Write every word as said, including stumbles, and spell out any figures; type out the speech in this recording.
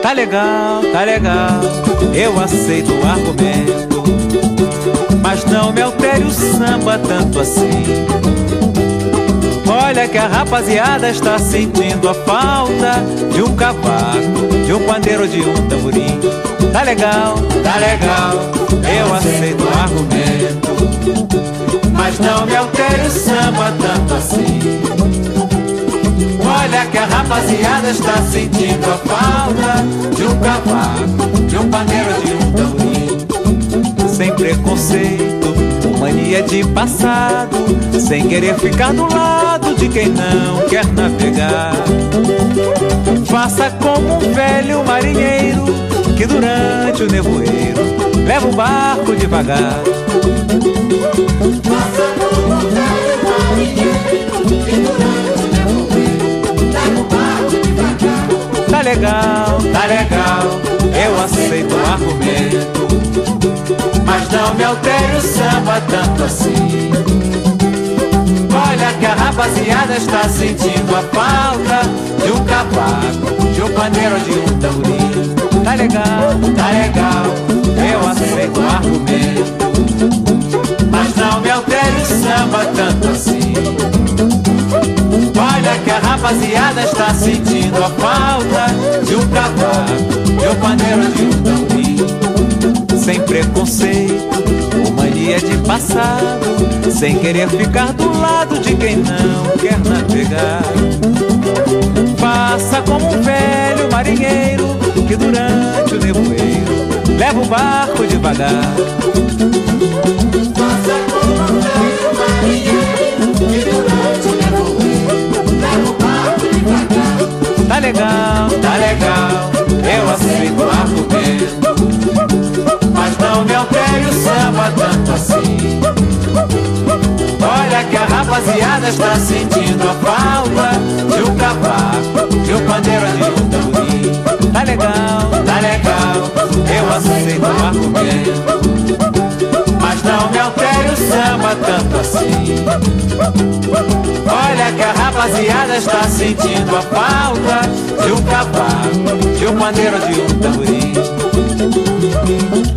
Tá legal, tá legal, eu aceito o argumento, mas não me altere o samba tanto assim. Olha que a rapaziada está sentindo a falta de um cavaco, de um pandeiro, de um tamborim. Tá legal, tá legal, eu aceito o argumento, mas não me altere o samba tanto assim. Olha que a rapaziada está sentindo a falta de um cavaco, de um pandeiro, de um tamborim. Sem preconceito, mania de passado, sem querer ficar do lado de quem não quer navegar. Faça como um velho marinheiro que durante o nevoeiro leva o barco devagar. Faça como um velho marinheiro que durante o nevoeiro leva o barco devagar. Tá legal, tá legal, eu aceito o argumento, mas não me altere o samba tanto assim. Olha que a rapaziada está sentindo a falta de um cavaco, de um pandeiro, de um tamborim. Tá legal, tá legal, eu aceito o argumento, mas não me altere o samba tanto assim. Olha que a rapaziada está sentindo a falta de um cavaco, de um pandeiro, de um tamborim. Sem preconceito ou mania de passado, sem querer ficar do lado de quem não quer navegar. Faça como um velho marinheiro que durante o nevoeiro leva o barco devagar. Faça como um velho marinheiro que durante o nevoeiro leva o barco devagar. Tá legal, tá legal, eu aceito o argumento, mas não me altere o samba tanto assim. Olha que a rapaziada está sentindo a falta de um cavaco, de um pandeiro, de um tamborim. Tá legal, tá legal, eu aceito o argumento, mas não me altere o samba tanto assim. Olha que a rapaziada está sentindo a falta de um cavaco, de um pandeiro, de um tamborim.